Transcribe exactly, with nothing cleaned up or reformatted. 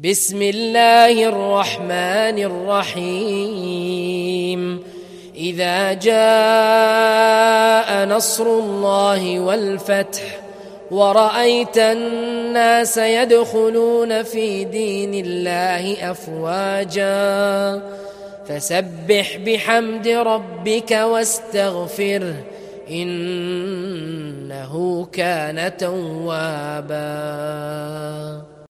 بسم الله الرحمن الرحيم إذا جاء نصر الله والفتح ورأيت الناس يدخلون في دين الله أفواجا فسبح بحمد ربك واستغفره إنه كان توابا.